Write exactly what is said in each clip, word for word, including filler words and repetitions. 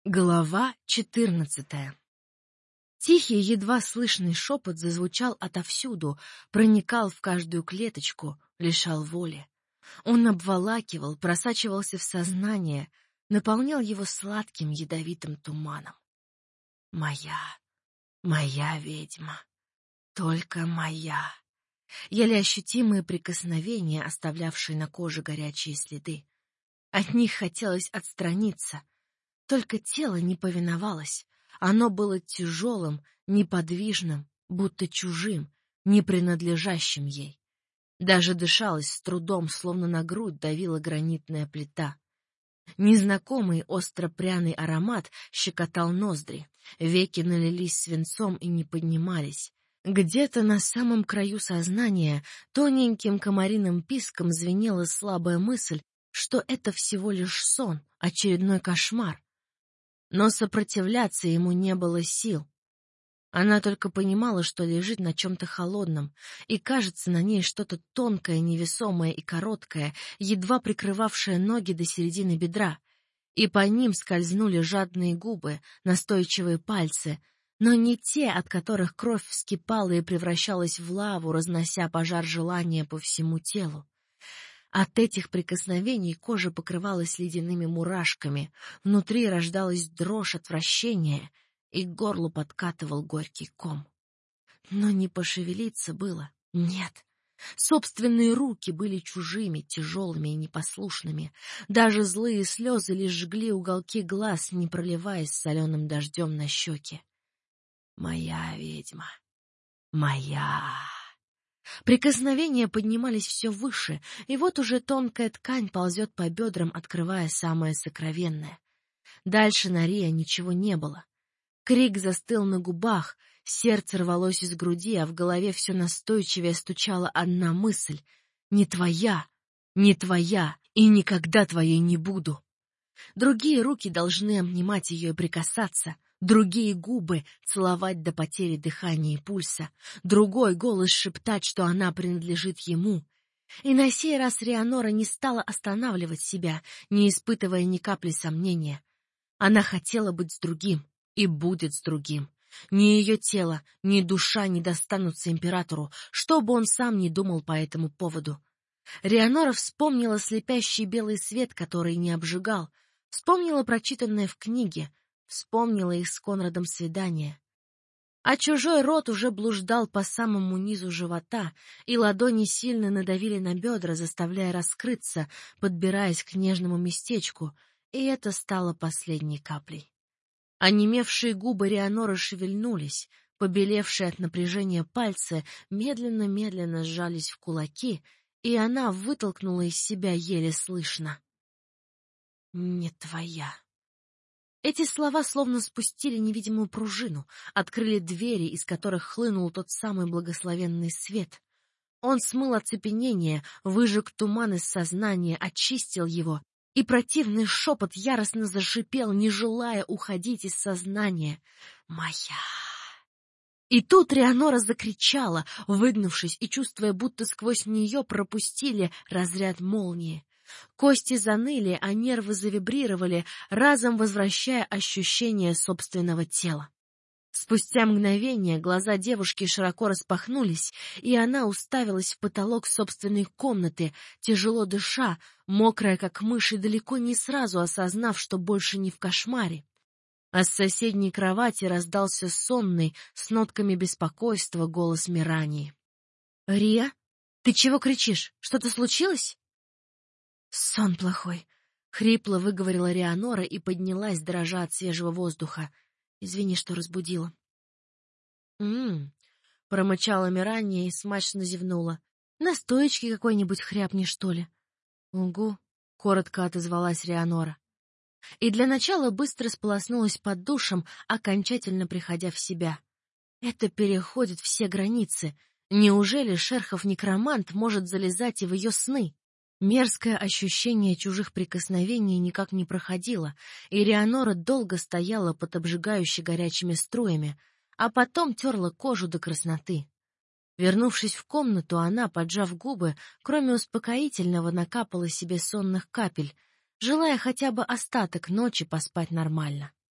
Глава четырнадцатая. Тихий, едва слышный шепот зазвучал отовсюду, проникал в каждую клеточку, лишал воли. Он обволакивал, просачивался в сознание, наполнял его сладким ядовитым туманом. Моя, моя ведьма, только моя. Еле ощутимые прикосновения, оставлявшие на коже горячие следы. От них хотелось отстраниться. Только тело не повиновалось. Оно было тяжелым, неподвижным, будто чужим, не принадлежащим ей. Даже дышалось с трудом, словно на грудь давила гранитная плита. Незнакомый остро-пряный аромат щекотал ноздри, веки налились свинцом и не поднимались. Где-то на самом краю сознания тоненьким комариным писком звенела слабая мысль, что это всего лишь сон, очередной кошмар. Но сопротивляться ему не было сил. Она только понимала, что лежит на чем-то холодном, и кажется на ней что-то тонкое, невесомое и короткое, едва прикрывавшее ноги до середины бедра, и по ним скользнули жадные губы, настойчивые пальцы, но не те, от которых кровь вскипала и превращалась в лаву, разнося пожар желания по всему телу. От этих прикосновений кожа покрывалась ледяными мурашками, внутри рождалась дрожь отвращения, и к горлу подкатывал горький ком. Но не пошевелиться было, нет. Собственные руки были чужими, тяжелыми и непослушными. Даже злые слезы лишь жгли уголки глаз, не проливаясь соленым дождем на щеки. Моя ведьма, моя... Прикосновения поднимались все выше, и вот уже тонкая ткань ползет по бедрам, открывая самое сокровенное. Дальше на Рия ничего не было. Крик застыл на губах, сердце рвалось из груди, а в голове все настойчивее стучала одна мысль: «Не твоя, не твоя, и никогда твоей не буду». Другие руки должны обнимать ее и прикасаться, другие губы целовать до потери дыхания и пульса, другой голос шептать, что она принадлежит ему. И на сей раз Рианора не стала останавливать себя, не испытывая ни капли сомнения. Она хотела быть с другим и будет с другим. Ни ее тело, ни душа не достанутся императору, что бы он сам ни думал по этому поводу. Рианора вспомнила слепящий белый свет, который не обжигал, вспомнила прочитанное в книге, вспомнила их с Конрадом свидание. А чужой рот уже блуждал по самому низу живота, и ладони сильно надавили на бедра, заставляя раскрыться, подбираясь к нежному местечку, и это стало последней каплей. Онемевшие губы Рианоры шевельнулись, побелевшие от напряжения пальцы медленно-медленно сжались в кулаки, и она вытолкнула из себя еле слышно: «Не твоя». Эти слова словно спустили невидимую пружину, открыли двери, из которых хлынул тот самый благословенный свет. Он смыл оцепенение, выжег туман из сознания, очистил его, и противный шепот яростно зашипел, не желая уходить из сознания: «Моя». И тут Рианора закричала, выгнувшись и чувствуя, будто сквозь нее пропустили разряд молнии. Кости заныли, а нервы завибрировали, разом возвращая ощущение собственного тела. Спустя мгновение глаза девушки широко распахнулись, и она уставилась в потолок собственной комнаты, тяжело дыша, мокрая как мышь, и далеко не сразу осознав, что больше не в кошмаре. А с соседней кровати раздался сонный, с нотками беспокойства, голос Мирании. «Рия, ты чего кричишь? Что-то случилось?» «Сон плохой», — хрипло выговорила Рианора и поднялась, дрожа от свежего воздуха. «Извини, что разбудила». «М-м-м», промычала Мирания и смачно зевнула. «Настоечки какой-нибудь хряпни, что ли?» «Угу», — коротко отозвалась Рианора. И для начала быстро сполоснулась под душем, окончательно приходя в себя. Это переходит все границы. Неужели Шерхов-некромант может залезать и в ее сны? Мерзкое ощущение чужих прикосновений никак не проходило, и Рианора долго стояла под обжигающе горячими струями, а потом терла кожу до красноты. Вернувшись в комнату, она, поджав губы, кроме успокоительного, накапала себе сонных капель, желая хотя бы остаток ночи поспать нормально.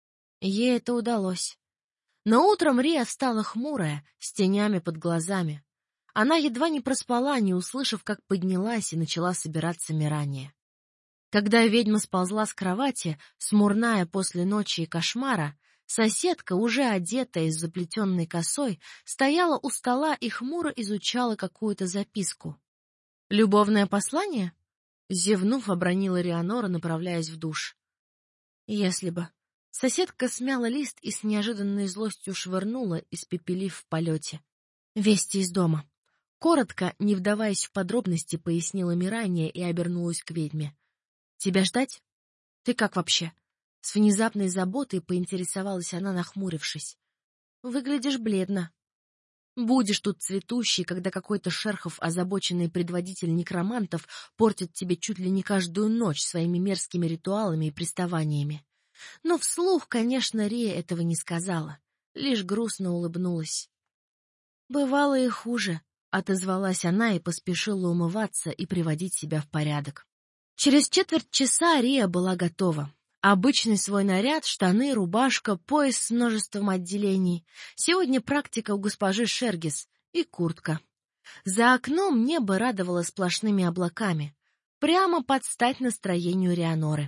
Ей это удалось. Но утром Рия встала хмурая, с тенями под глазами. Она едва не проспала, не услышав, как поднялась и начала собираться Мирания. Когда ведьма сползла с кровати, смурная после ночи и кошмара, соседка, уже одетая с заплетенной косой, стояла у стола и хмуро изучала какую-то записку. «Любовное послание?» — зевнув, обронила Рианора, направляясь в душ. «Если бы...» Соседка смяла лист и с неожиданной злостью швырнула, испепелив в полете. «Вести из дома». Коротко, не вдаваясь в подробности, пояснила Мирания и обернулась к ведьме. «Тебя ждать? Ты как вообще?» С внезапной заботой поинтересовалась она, нахмурившись. «Выглядишь бледно. Будешь тут цветущий, когда какой-то Шерхов, озабоченный предводитель некромантов, портит тебе чуть ли не каждую ночь своими мерзкими ритуалами и приставаниями». Но вслух, конечно, Рия этого не сказала, лишь грустно улыбнулась. «Бывало и хуже», — отозвалась она и поспешила умываться и приводить себя в порядок. Через четверть часа Рия была готова. Обычный свой наряд, штаны, рубашка, пояс с множеством отделений. Сегодня практика у госпожи Шергис и куртка. За окном небо радовало сплошными облаками, прямо под стать настроению Рианоры.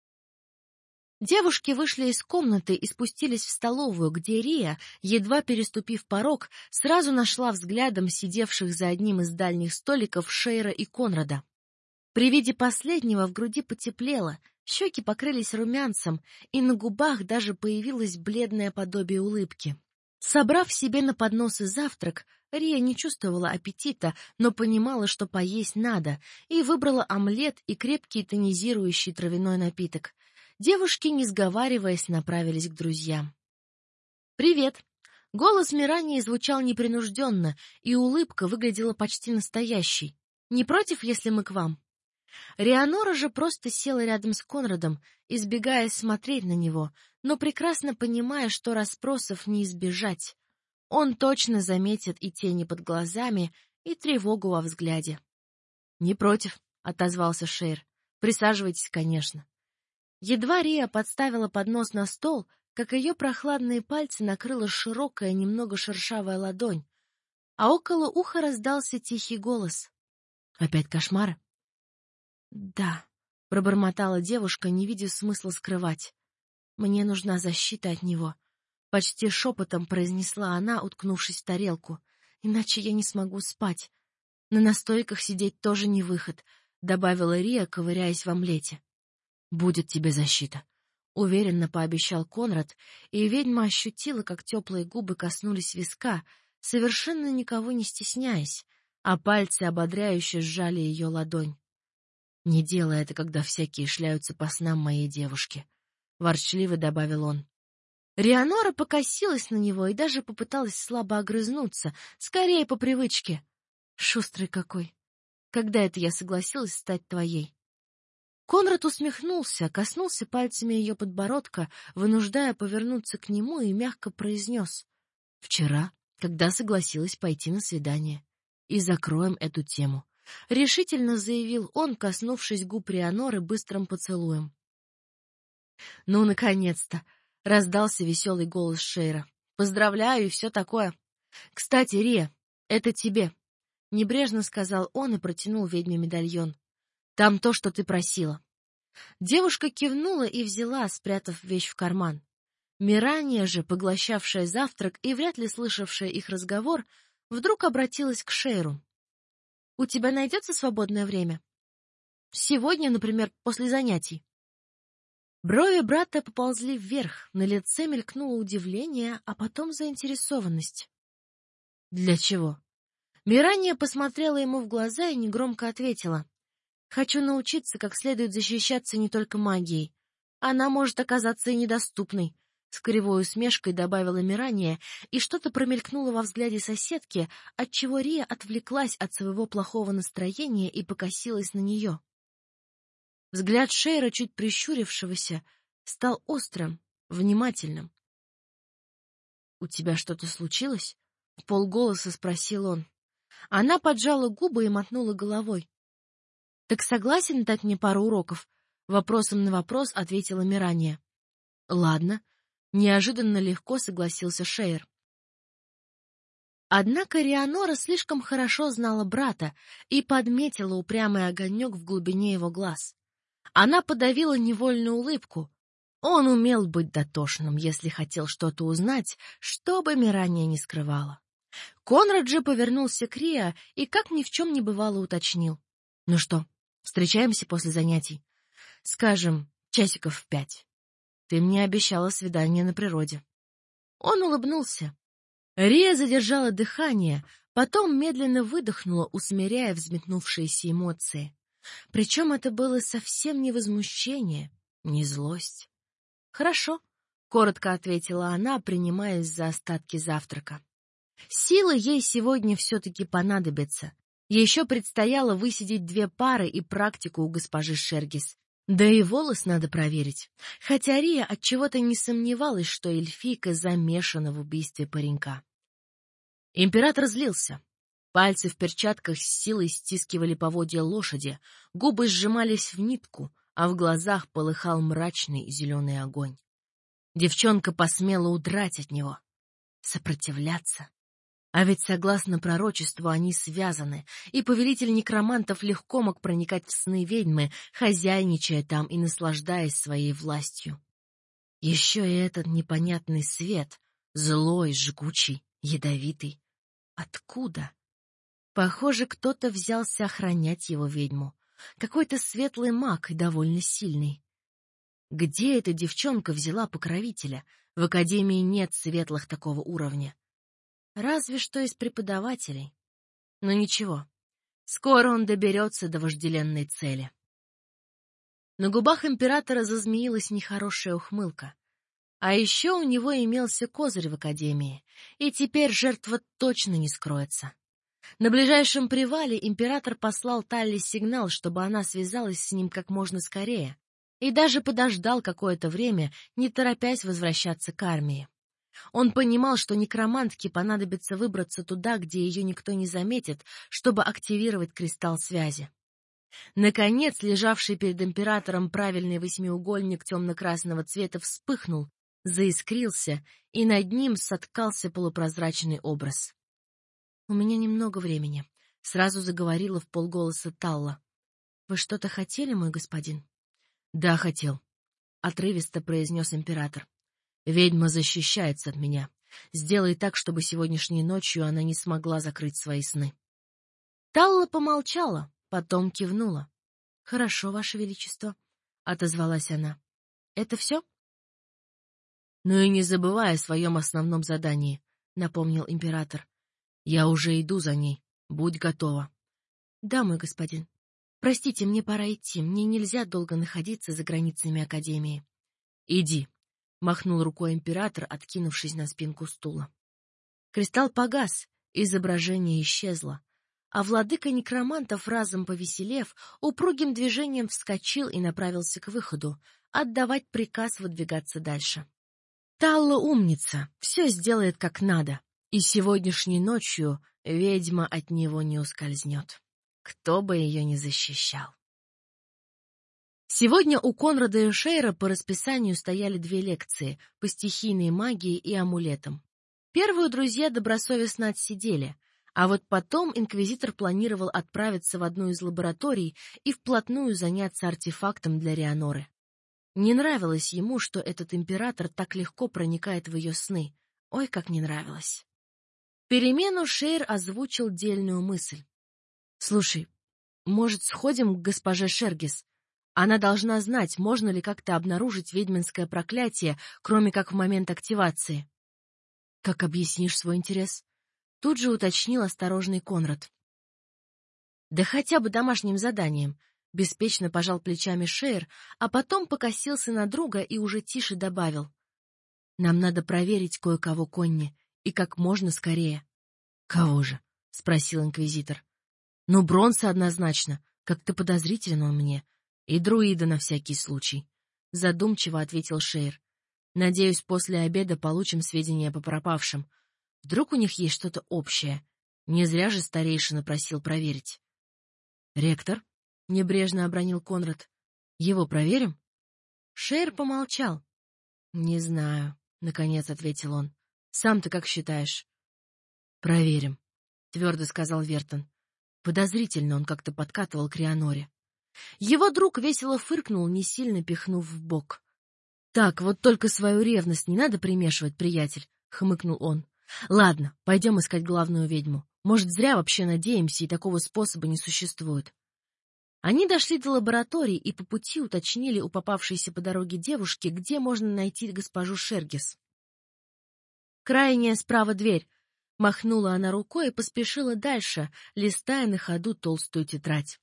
Девушки вышли из комнаты и спустились в столовую, где Рия, едва переступив порог, сразу нашла взглядом сидевших за одним из дальних столиков Шейра и Конрада. При виде последнего в груди потеплело, щеки покрылись румянцем, и на губах даже появилось бледное подобие улыбки. Собрав себе на поднос и завтрак, Рия не чувствовала аппетита, но понимала, что поесть надо, и выбрала омлет и крепкий тонизирующий травяной напиток. Девушки, не сговариваясь, направились к друзьям. «Привет!» Голос Мирании звучал непринужденно, и улыбка выглядела почти настоящей. «Не против, если мы к вам?» Рианора же просто села рядом с Конрадом, избегая смотреть на него, но прекрасно понимая, что расспросов не избежать. Он точно заметит и тени под глазами, и тревогу во взгляде. «Не против», — отозвался Шейр. «Присаживайтесь, конечно». Едва Рия подставила поднос на стол, как ее прохладные пальцы накрыла широкая, немного шершавая ладонь, а около уха раздался тихий голос. «Опять кошмары?» «Да», — пробормотала девушка, не видя смысла скрывать. «Мне нужна защита от него», — почти шепотом произнесла она, уткнувшись в тарелку. «Иначе я не смогу спать. На настойках сидеть тоже не выход», — добавила Рия, ковыряясь в омлете. «Будет тебе защита», — уверенно пообещал Конрад, и ведьма ощутила, как теплые губы коснулись виска, совершенно никого не стесняясь, а пальцы ободряюще сжали ее ладонь. «Не делай это, когда всякие шляются по снам моей девушки», — ворчливо добавил он. Рианора покосилась на него и даже попыталась слабо огрызнуться, скорее по привычке. «Шустрый какой! Когда это я согласилась стать твоей?» Конрад усмехнулся, коснулся пальцами ее подбородка, вынуждая повернуться к нему, и мягко произнес: «Вчера, когда согласилась пойти на свидание. И закроем эту тему», — решительно заявил он, коснувшись губ Рианоры быстрым поцелуем. «Ну, наконец-то!» — раздался веселый голос Шейра. «Поздравляю и все такое. Кстати, Рия, это тебе», — небрежно сказал он и протянул ведьме медальон. «Там то, что ты просила». Девушка кивнула и взяла, спрятав вещь в карман. Мирания же, поглощавшая завтрак и вряд ли слышавшая их разговор, вдруг обратилась к Шейру. «У тебя найдется свободное время? Сегодня, например, после занятий?» Брови брата поползли вверх, на лице мелькнуло удивление, а потом заинтересованность. «Для чего?» Мирания посмотрела ему в глаза и негромко ответила: «Хочу научиться, как следует защищаться не только магией. Она может оказаться и недоступной», — с кривой усмешкой добавила Мирания, и что-то промелькнуло во взгляде соседки, отчего Рия отвлеклась от своего плохого настроения и покосилась на нее. Взгляд Шейра, чуть прищурившегося, стал острым, внимательным. «У тебя что-то случилось?» — вполголоса спросил он. Она поджала губы и мотнула головой. «Так согласен дать мне пару уроков?» — вопросом на вопрос ответила Мирания. «Ладно», — Неожиданно легко согласился Шейр. Однако Рианора слишком хорошо знала брата и подметила упрямый огонек в глубине его глаз. Она подавила невольную улыбку. Он умел быть дотошным, если хотел что-то узнать, что бы Мирания не скрывала. Конрад же повернулся к Риа и, как ни в чем не бывало, уточнил. — Ну что, встречаемся после занятий? Скажем, часиков в пять. Ты мне обещала свидание на природе. Он улыбнулся. Рия задержала дыхание, потом медленно выдохнула, усмиряя взметнувшиеся эмоции. Причем это было совсем не возмущение, не злость. — Хорошо, — коротко ответила она, принимаясь за остатки завтрака. Силы ей сегодня все-таки понадобятся. Еще предстояло высидеть две пары и практику у госпожи Шергис. Да и волос надо проверить. Хотя Рия отчего-то не сомневалась, что эльфийка замешана в убийстве паренька. Император злился. Пальцы в перчатках с силой стискивали поводья лошади, губы сжимались в нитку, а в глазах полыхал мрачный зеленый огонь. Девчонка посмела удрать от него. Сопротивляться. А ведь, согласно пророчеству, они связаны, и повелитель некромантов легко мог проникать в сны ведьмы, хозяйничая там и наслаждаясь своей властью. Еще и этот непонятный свет, злой, жгучий, ядовитый. Откуда? Похоже, кто-то взялся охранять его ведьму. Какой-то светлый маг и довольно сильный. Где эта девчонка взяла покровителя? В академии нет светлых такого уровня. Разве что из преподавателей. Но ничего, скоро он доберется до вожделенной цели. На губах императора зазмеилась нехорошая ухмылка. А еще у него имелся козырь в академии, и теперь жертва точно не скроется. На ближайшем привале император послал Талли сигнал, чтобы она связалась с ним как можно скорее, и даже подождал какое-то время, не торопясь возвращаться к армии. Он понимал, что некромантке понадобится выбраться туда, где ее никто не заметит, чтобы активировать кристалл связи. Наконец, лежавший перед императором правильный восьмиугольник темно-красного цвета вспыхнул, заискрился, и над ним соткался полупрозрачный образ. — У меня немного времени, — сразу заговорила вполголоса Талла. — Вы что-то хотели, мой господин? — Да, хотел, — отрывисто произнес император. Ведьма защищается от меня. Сделай так, чтобы сегодняшней ночью она не смогла закрыть свои сны. Талла помолчала, потом кивнула. — Хорошо, Ваше Величество, — отозвалась она. — Это все? — Ну и не забывай о своем основном задании, — напомнил император. — Я уже иду за ней. Будь готова. — Да, мой господин. Простите, мне пора идти. Мне нельзя долго находиться за границами Академии. — Иди. — махнул рукой император, откинувшись на спинку стула. Кристалл погас, изображение исчезло, а владыка некромантов, разом повеселев, упругим движением вскочил и направился к выходу, отдавать приказ выдвигаться дальше. Талла умница, все сделает как надо, и сегодняшней ночью ведьма от него не ускользнет. Кто бы ее ни защищал. Сегодня у Конрада и Шейра по расписанию стояли две лекции по стихийной магии и амулетам. Первую друзья добросовестно отсидели, а вот потом инквизитор планировал отправиться в одну из лабораторий и вплотную заняться артефактом для Рианоры. Не нравилось ему, что этот император так легко проникает в ее сны. Ой, как не нравилось. В перемену Шейр озвучил дельную мысль. — Слушай, может, сходим к госпоже Шергис? Она должна знать, можно ли как-то обнаружить ведьминское проклятие, кроме как в момент активации. — Как объяснишь свой интерес? Тут же уточнил осторожный Конрад. — Да хотя бы домашним заданием, — беспечно пожал плечами Шейр, а потом покосился на друга и уже тише добавил. — Нам надо проверить кое-кого, Конни, и как можно скорее. — Кого же? — спросил инквизитор. — Ну, Бронса однозначно, как-то подозрителен он мне. И друида на всякий случай, — задумчиво ответил Шейр. — Надеюсь, после обеда получим сведения по пропавшим. Вдруг у них есть что-то общее. Не зря же старейшина просил проверить. — Ректор? — небрежно обронил Конрад. — Его проверим? Шейр помолчал. — Не знаю, наконец ответил он. Сам ты как считаешь? Проверим, твердо сказал Вертон. Подозрительно он как-то подкатывал к Рианоре. Его друг весело фыркнул, не сильно пихнув в бок. Так, вот только свою ревность не надо примешивать, приятель, хмыкнул он. Ладно, пойдем искать главную ведьму. Может, зря вообще надеемся, и такого способа не существует. Они дошли до лаборатории и по пути уточнили у попавшейся по дороге девушки, где можно найти госпожу Шергис. Крайняя справа дверь. Махнула она рукой и поспешила дальше, листая на ходу толстую тетрадь.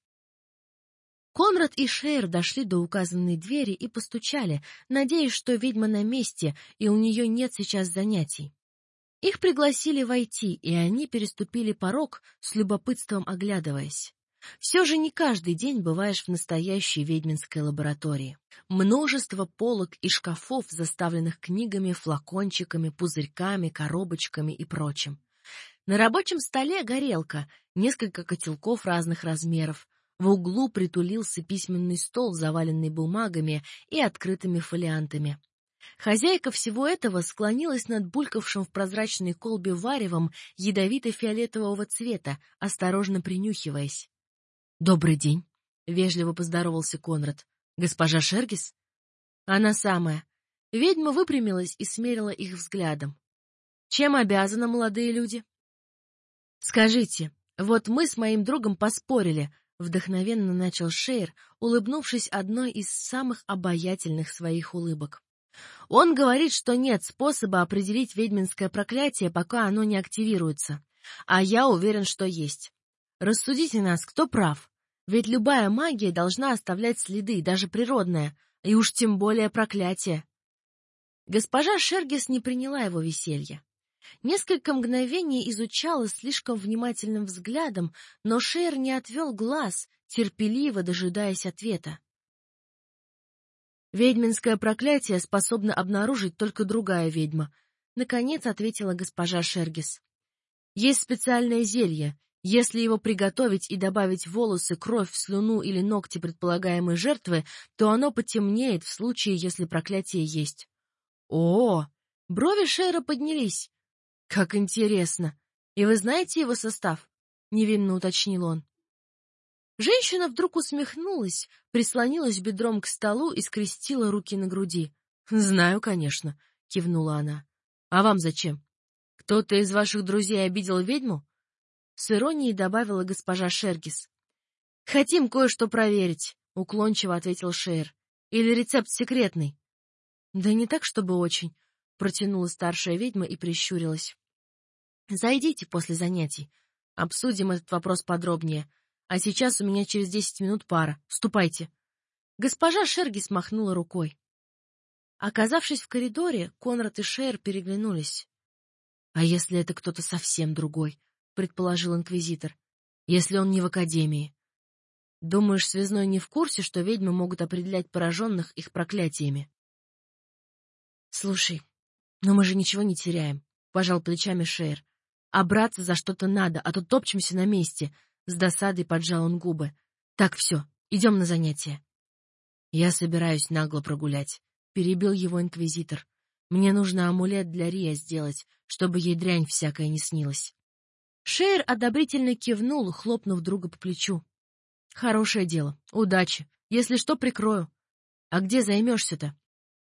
Конрад и Шейр дошли до указанной двери и постучали, надеясь, что ведьма на месте и у нее нет сейчас занятий. Их пригласили войти, и они переступили порог, с любопытством оглядываясь. Все же не каждый день бываешь в настоящей ведьминской лаборатории. Множество полок и шкафов, заставленных книгами, флакончиками, пузырьками, коробочками и прочим. На рабочем столе горелка, несколько котелков разных размеров. В углу притулился письменный стол, заваленный бумагами и открытыми фолиантами. Хозяйка всего этого склонилась над булькавшим в прозрачной колбе варевом ядовито-фиолетового цвета, осторожно принюхиваясь. «Добрый день», — вежливо поздоровался Конрад. «Госпожа Шергис?» «Она самая». Ведьма выпрямилась и смерила их взглядом. «Чем обязаны молодые люди?» «Скажите, вот мы с моим другом поспорили», — вдохновенно начал Шейр, улыбнувшись одной из самых обаятельных своих улыбок. «Он говорит, что нет способа определить ведьминское проклятие, пока оно не активируется. А я уверен, что есть. Рассудите нас, кто прав. Ведь любая магия должна оставлять следы, даже природная, и уж тем более проклятие». Госпожа Шергис не приняла его веселья. Несколько мгновений изучала слишком внимательным взглядом, но Шейр не отвел глаз, терпеливо дожидаясь ответа. «Ведьминское проклятие способна обнаружить только другая ведьма», — наконец ответила госпожа Шергис. «Есть специальное зелье. Если его приготовить и добавить в волосы, кровь, слюну или ногти предполагаемой жертвы, то оно потемнеет в случае, если проклятие есть». «О!» — брови Шейра поднялись. «Как интересно! И вы знаете его состав?» — невинно уточнил он. Женщина вдруг усмехнулась, прислонилась бедром к столу и скрестила руки на груди. «Знаю, конечно», — кивнула она. «А вам зачем? Кто-то из ваших друзей обидел ведьму?» С иронией добавила госпожа Шергис. «Хотим кое-что проверить», — уклончиво ответил Шейр. «Или рецепт секретный?» «Да не так, чтобы очень», — протянула старшая ведьма и прищурилась. «Зайдите после занятий. Обсудим этот вопрос подробнее. А сейчас у меня через десять минут пара. Ступайте». Госпожа Шергис махнула рукой. Оказавшись в коридоре, Конрад и Шейр переглянулись. «А если это кто-то совсем другой?» — предположил инквизитор. «Если он не в академии. Думаешь, связной не в курсе, что ведьмы могут определять пораженных их проклятиями?» «Слушай, но мы же ничего не теряем», — пожал плечами Шейр. «А браться за что-то надо, а то топчемся на месте». С досадой поджал он губы. «Так, все, идем на занятия». «Я собираюсь нагло прогулять», — перебил его инквизитор. «Мне нужно амулет для Рия сделать, чтобы ей дрянь всякая не снилась». Шейр одобрительно кивнул, хлопнув друга по плечу. «Хорошее дело. Удачи. Если что, прикрою. А где займешься-то?»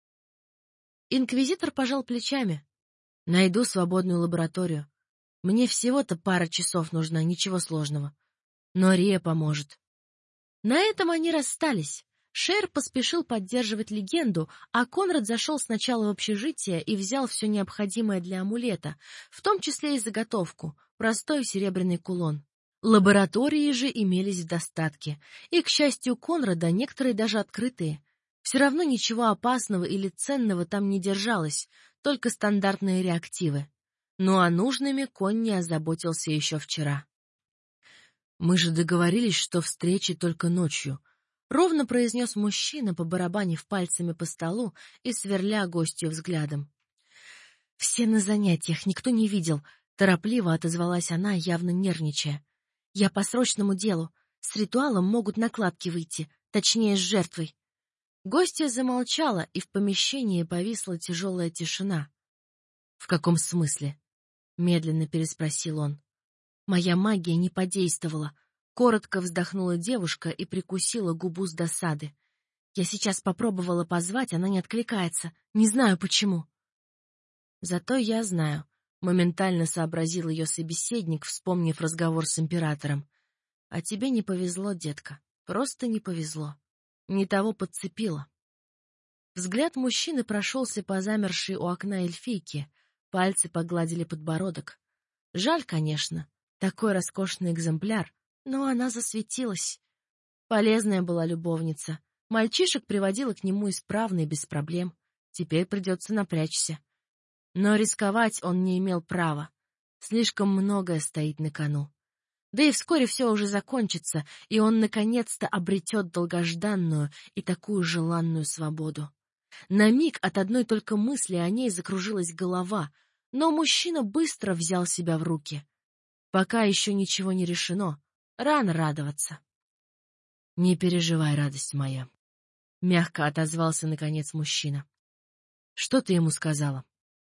Инквизитор пожал плечами. «Найду свободную лабораторию. Мне всего-то пара часов нужна, ничего сложного. Но Рия поможет». На этом они расстались. Шейр поспешил поддерживать легенду, а Конрад зашел сначала в общежитие и взял все необходимое для амулета, в том числе и заготовку, простой серебряный кулон. Лаборатории же имелись в достатке, и, к счастью Конрада, некоторые даже открытые. Все равно ничего опасного или ценного там не держалось, только стандартные реактивы. Ну а нужными конь не озаботился еще вчера. «Мы же договорились, что встречи только ночью», — ровно произнес мужчина, побарабанив пальцами по столу и сверля гостью взглядом. «Все на занятиях, никто не видел», — торопливо отозвалась она, явно нервничая. «Я по срочному делу. С ритуалом могут накладки выйти, точнее, с жертвой». Гостья замолчала, и в помещении повисла тяжелая тишина. В каком смысле? Медленно переспросил он. Моя магия не подействовала. Коротко вздохнула девушка и прикусила губу с досады. Я сейчас попробовала позвать, она не откликается. Не знаю почему. Зато я знаю. Моментально сообразил ее собеседник, вспомнив разговор с императором. А тебе не повезло, детка. Просто не повезло. Не того подцепила. Взгляд мужчины прошелся по замершей у окна эльфийке. Пальцы погладили подбородок. Жаль, конечно, такой роскошный экземпляр, но она засветилась. Полезная была любовница. Мальчишек приводила к нему исправно и без проблем. Теперь придется напрячься. Но рисковать он не имел права. Слишком многое стоит на кону. Да и вскоре все уже закончится, и он наконец-то обретет долгожданную и такую желанную свободу. На миг от одной только мысли о ней закружилась голова, но мужчина быстро взял себя в руки. Пока еще ничего не решено, рано радоваться. «Не переживай, радость моя», — мягко отозвался наконец мужчина. «Что ты ему сказала?»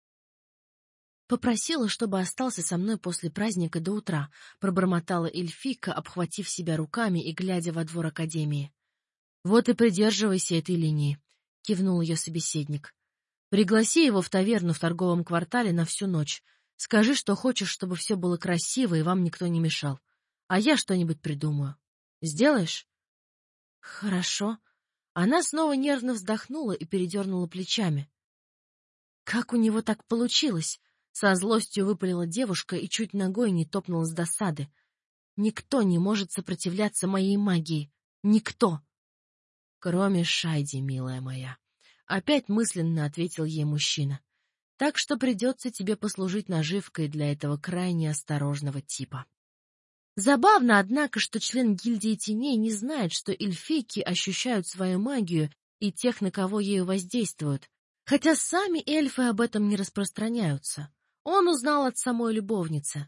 «Попросила, чтобы остался со мной после праздника до утра», — пробормотала эльфийка, обхватив себя руками и глядя во двор академии. «Вот и придерживайся этой линии», — кивнул ее собеседник. «Пригласи его в таверну в торговом квартале на всю ночь. Скажи, что хочешь, чтобы все было красиво и вам никто не мешал. А я что-нибудь придумаю. Сделаешь?» «Хорошо». Она снова нервно вздохнула и передернула плечами. «Как у него так получилось?» Со злостью выпалила девушка и чуть ногой не топнула с досады. «Никто не может сопротивляться моей магии. Никто!» «Кроме Шайди, милая моя», — опять мысленно ответил ей мужчина. «Так что придется тебе послужить наживкой для этого крайне осторожного типа». Забавно, однако, что член гильдии теней не знает, что эльфийки ощущают свою магию и тех, на кого ею воздействуют, хотя сами эльфы об этом не распространяются. Он узнал от самой любовницы.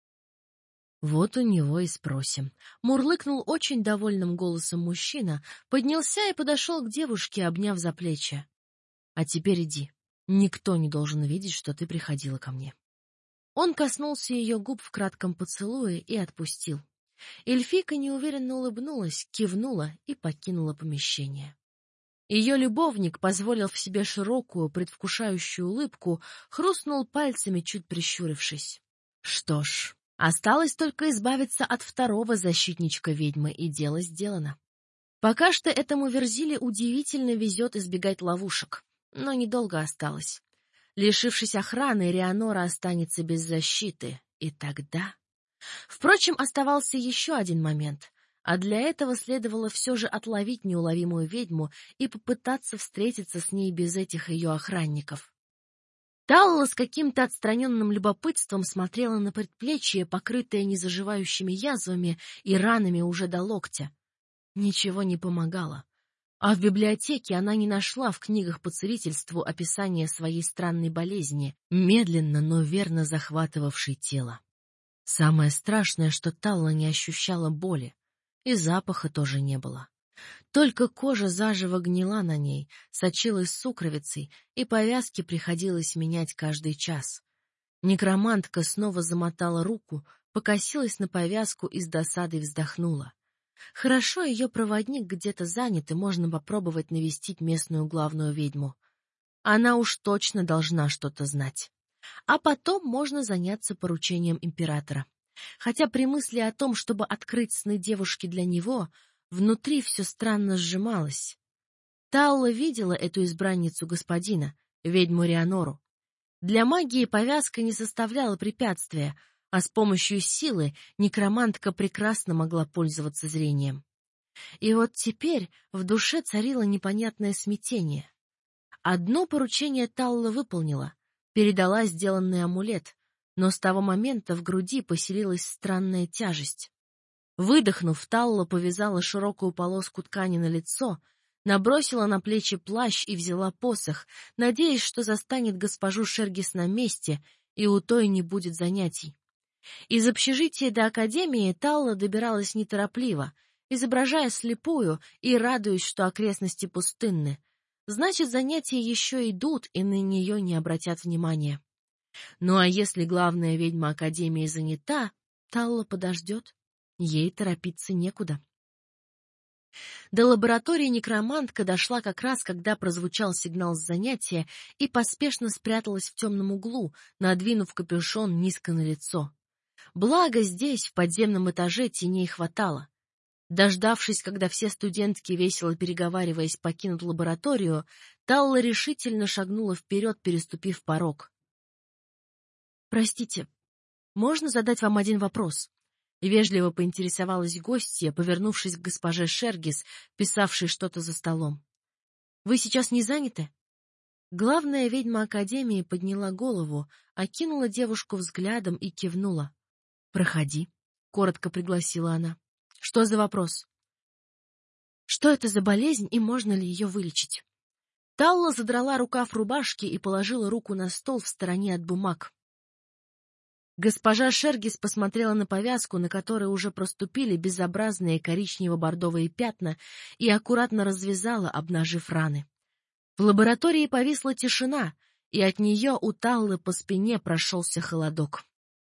Вот у него и спросим. Мурлыкнул очень довольным голосом мужчина, поднялся и подошел к девушке, обняв за плечи. А теперь иди. Никто не должен видеть, что ты приходила ко мне. Он коснулся ее губ в кратком поцелуе и отпустил. Эльфийка неуверенно улыбнулась, кивнула и покинула помещение. Ее любовник позволил в себе широкую, предвкушающую улыбку, хрустнул пальцами, чуть прищурившись. Что ж, осталось только избавиться от второго защитничка ведьмы, и дело сделано. Пока что этому Верзиле удивительно везет избегать ловушек, но недолго осталось. Лишившись охраны, Реанора останется без защиты, и тогда... Впрочем, оставался еще один момент. А для этого следовало все же отловить неуловимую ведьму и попытаться встретиться с ней без этих ее охранников. Талла с каким-то отстраненным любопытством смотрела на предплечье, покрытое незаживающими язвами и ранами уже до локтя. Ничего не помогало. А в библиотеке она не нашла в книгах по целительству описания своей странной болезни, медленно, но верно захватывавшей тело. Самое страшное, что Талла не ощущала боли. И запаха тоже не было. Только кожа заживо гнила на ней, сочилась сукровицей, и повязки приходилось менять каждый час. Некромантка снова замотала руку, покосилась на повязку и с досадой вздохнула. Хорошо, ее проводник где-то занят, и можно попробовать навестить местную главную ведьму. Она уж точно должна что-то знать. А потом можно заняться поручением императора. Хотя при мысли о том, чтобы открыть сны девушки для него, внутри все странно сжималось. Талла видела эту избранницу господина, ведьму Реанору. Для магии повязка не составляла препятствия, а с помощью силы некромантка прекрасно могла пользоваться зрением. И вот теперь в душе царило непонятное смятение. Одно поручение Талла выполнила, передала сделанный амулет, но с того момента в груди поселилась странная тяжесть. Выдохнув, Талла повязала широкую полоску ткани на лицо, набросила на плечи плащ и взяла посох, надеясь, что застанет госпожу Шергис на месте, и у той не будет занятий. Из общежития до академии Талла добиралась неторопливо, изображая слепую и радуясь, что окрестности пустынны. Значит, занятия еще идут, и на нее не обратят внимания. Ну а если главная ведьма Академии занята, Талла подождет. Ей торопиться некуда. До лаборатории некромантка дошла как раз, когда прозвучал сигнал с занятия, и поспешно спряталась в темном углу, надвинув капюшон низко на лицо. Благо здесь, в подземном этаже, теней хватало. Дождавшись, когда все студентки, весело переговариваясь, покинут лабораторию, Талла решительно шагнула вперед, переступив порог. «Простите, можно задать вам один вопрос?» Вежливо поинтересовалась гостья, повернувшись к госпоже Шергис, писавшей что-то за столом. «Вы сейчас не заняты?» Главная ведьма Академии подняла голову, окинула девушку взглядом и кивнула. «Проходи», — коротко пригласила она. «Что за вопрос?» «Что это за болезнь и можно ли ее вылечить?» Талла задрала рукав рубашки и положила руку на стол в стороне от бумаг. Госпожа Шергис посмотрела на повязку, на которой уже проступили безобразные коричнево-бордовые пятна, и аккуратно развязала, обнажив раны. В лаборатории повисла тишина, и от нее у Таллы по спине прошелся холодок.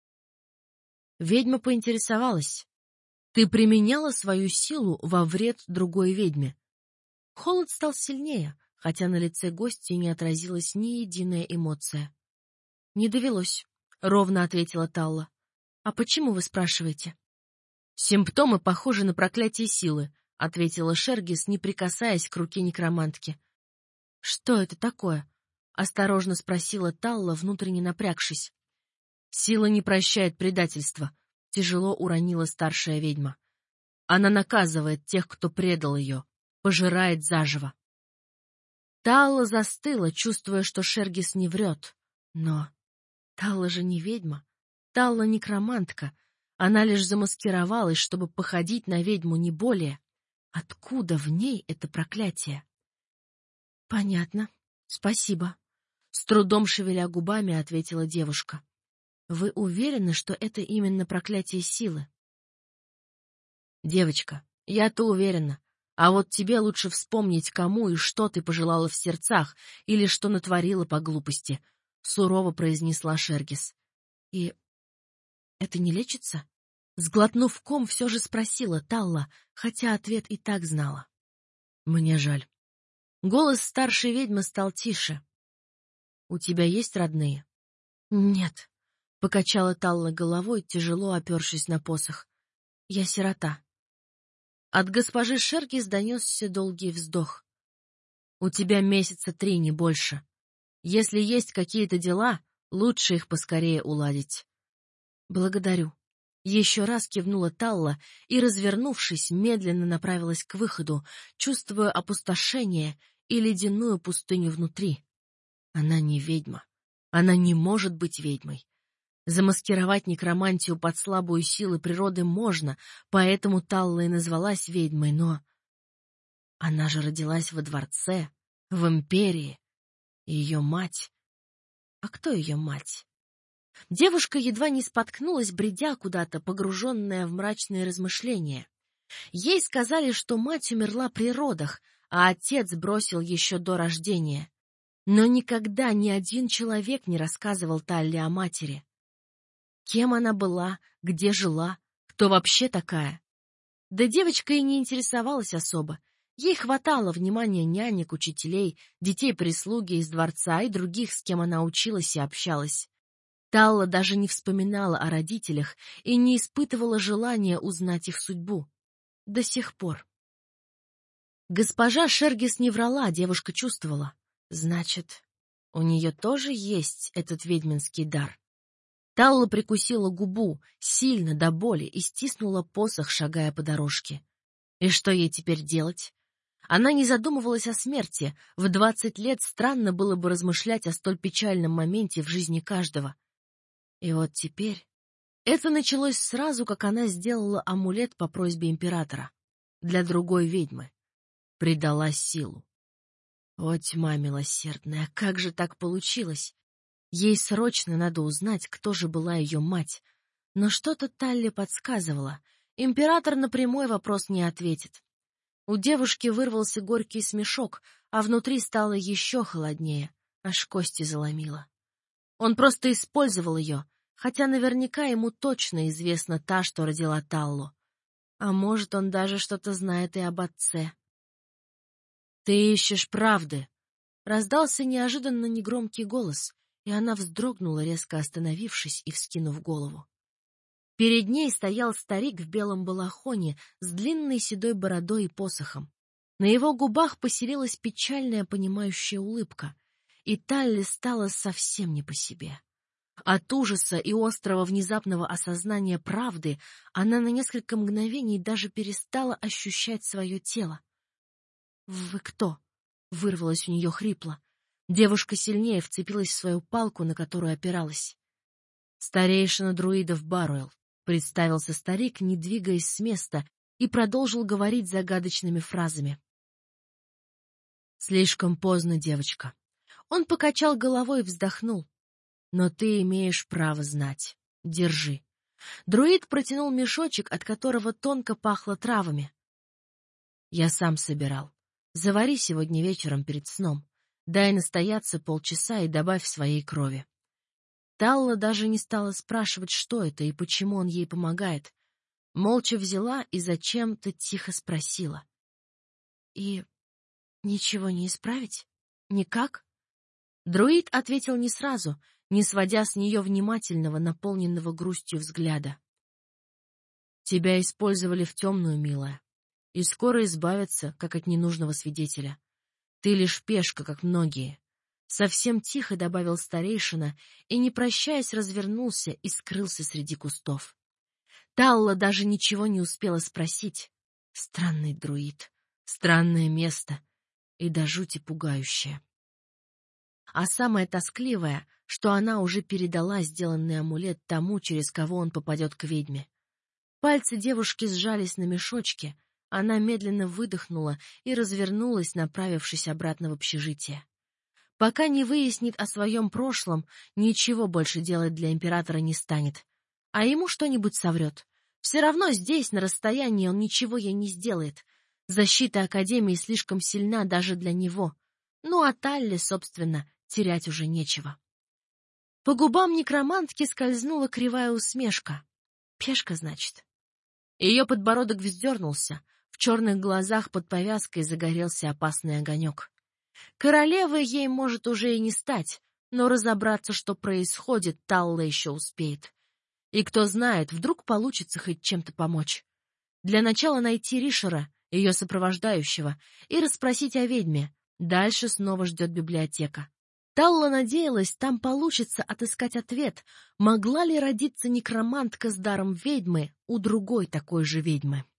Ведьма поинтересовалась: «Ты применяла свою силу во вред другой ведьме?» Холод стал сильнее, хотя на лице гостья не отразилась ни единая эмоция. «Не довелось», — ровно ответила Талла. «А почему вы спрашиваете?» «Симптомы похожи на проклятие силы», — ответила Шергис, не прикасаясь к руке некромантки. «Что это такое?» — осторожно спросила Талла, внутренне напрягшись. «Сила не прощает предательства», — тяжело уронила старшая ведьма. «Она наказывает тех, кто предал ее, пожирает заживо». Талла застыла, чувствуя, что Шергис не врет. Но Талла же не ведьма, Талла некромантка. Она лишь замаскировалась, чтобы походить на ведьму, не более. Откуда в ней это проклятие? «Понятно. Спасибо», — с трудом шевеля губами ответила девушка. «Вы уверены, что это именно проклятие силы?» «Девочка, я-то уверена. А вот тебе лучше вспомнить, кому и что ты пожелала в сердцах или что натворила по глупости», — сурово произнесла Шергис. «И это не лечится?» Сглотнув ком, все же спросила Талла, хотя ответ и так знала. «Мне жаль». Голос старшей ведьмы стал тише. «У тебя есть родные?» «Нет», — покачала Талла головой, тяжело опершись на посох. «Я сирота». От госпожи Шергис донесся долгий вздох. «У тебя месяца три, не больше. Если есть какие-то дела, лучше их поскорее уладить». «Благодарю». Еще раз кивнула Талла и, развернувшись, медленно направилась к выходу, чувствуя опустошение и ледяную пустыню внутри. Она не ведьма. Она не может быть ведьмой. Замаскировать некромантию под слабую силу природы можно, поэтому Талла и назвалась ведьмой, но... Она же родилась во дворце, в империи. Ее мать... А кто ее мать? Девушка едва не споткнулась, бредя куда-то, погруженная в мрачные размышления. Ей сказали, что мать умерла при родах, а отец бросил еще до рождения. Но никогда ни один человек не рассказывал Талле о матери. Кем она была, где жила, кто вообще такая? Да девочка и не интересовалась особо. Ей хватало внимания нянек, учителей, детей-прислуги из дворца и других, с кем она училась и общалась. Талла даже не вспоминала о родителях и не испытывала желания узнать их судьбу. До сих пор. Госпожа Шергис не врала, девушка чувствовала. Значит, у нее тоже есть этот ведьминский дар. Талла прикусила губу, сильно до боли, и стиснула посох, шагая по дорожке. И что ей теперь делать? Она не задумывалась о смерти. В двадцать лет странно было бы размышлять о столь печальном моменте в жизни каждого. И вот теперь... Это началось сразу, как она сделала амулет по просьбе императора. Для другой ведьмы. Придала силу. О, тьма милосердная, как же так получилось? Ей срочно надо узнать, кто же была ее мать. Но что-то Талле подсказывало. Император на прямой вопрос не ответит. У девушки вырвался горький смешок, а внутри стало еще холоднее, аж кости заломило. Он просто использовал ее, хотя наверняка ему точно известна та, что родила Таллу. А может, он даже что-то знает и об отце. «Ты ищешь правды!» Раздался неожиданно негромкий голос, и она вздрогнула, резко остановившись и вскинув голову. Перед ней стоял старик в белом балахоне с длинной седой бородой и посохом. На его губах поселилась печальная понимающая улыбка, и Талли стала совсем не по себе. От ужаса и острого внезапного осознания правды она на несколько мгновений даже перестала ощущать свое тело. «Вы кто?» — вырвалось у нее хрипло. Девушка сильнее вцепилась в свою палку, на которую опиралась. «Старейшина друидов Баруэлл», — представился старик, не двигаясь с места, и продолжил говорить загадочными фразами. «Слишком поздно, девочка». Он покачал головой и вздохнул. «Но ты имеешь право знать. Держи». Друид протянул мешочек, от которого тонко пахло травами. «Я сам собирал. Завари сегодня вечером перед сном. Дай настояться полчаса и добавь своей крови». Талла даже не стала спрашивать, что это и почему он ей помогает. Молча взяла и зачем-то тихо спросила. «И ничего не исправить? Никак?» Друид ответил не сразу, не сводя с нее внимательного, наполненного грустью взгляда. «Тебя использовали в темную, милая, и скоро избавятся, как от ненужного свидетеля. Ты лишь пешка, как многие». Совсем тихо добавил старейшина и, не прощаясь, развернулся и скрылся среди кустов. Талла даже ничего не успела спросить. Странный друид, странное место и до жути пугающее. А самое тоскливое, что она уже передала сделанный амулет тому, через кого он попадет к ведьме. Пальцы девушки сжались на мешочке, она медленно выдохнула и развернулась, направившись обратно в общежитие. Пока не выяснит о своем прошлом, ничего больше делать для императора не станет. А ему что-нибудь соврет. Все равно здесь, на расстоянии, он ничего ей не сделает. Защита Академии слишком сильна даже для него. Ну а Талле, собственно, терять уже нечего. По губам некромантки скользнула кривая усмешка. Пешка, значит. Ее подбородок вздернулся, в черных глазах под повязкой загорелся опасный огонек. Королевой ей, может, уже и не стать, но разобраться, что происходит, Талла еще успеет. И кто знает, вдруг получится хоть чем-то помочь. Для начала найти Ришера, ее сопровождающего, и расспросить о ведьме. Дальше снова ждет библиотека. Талла надеялась, там получится отыскать ответ, могла ли родиться некромантка с даром ведьмы у другой такой же ведьмы.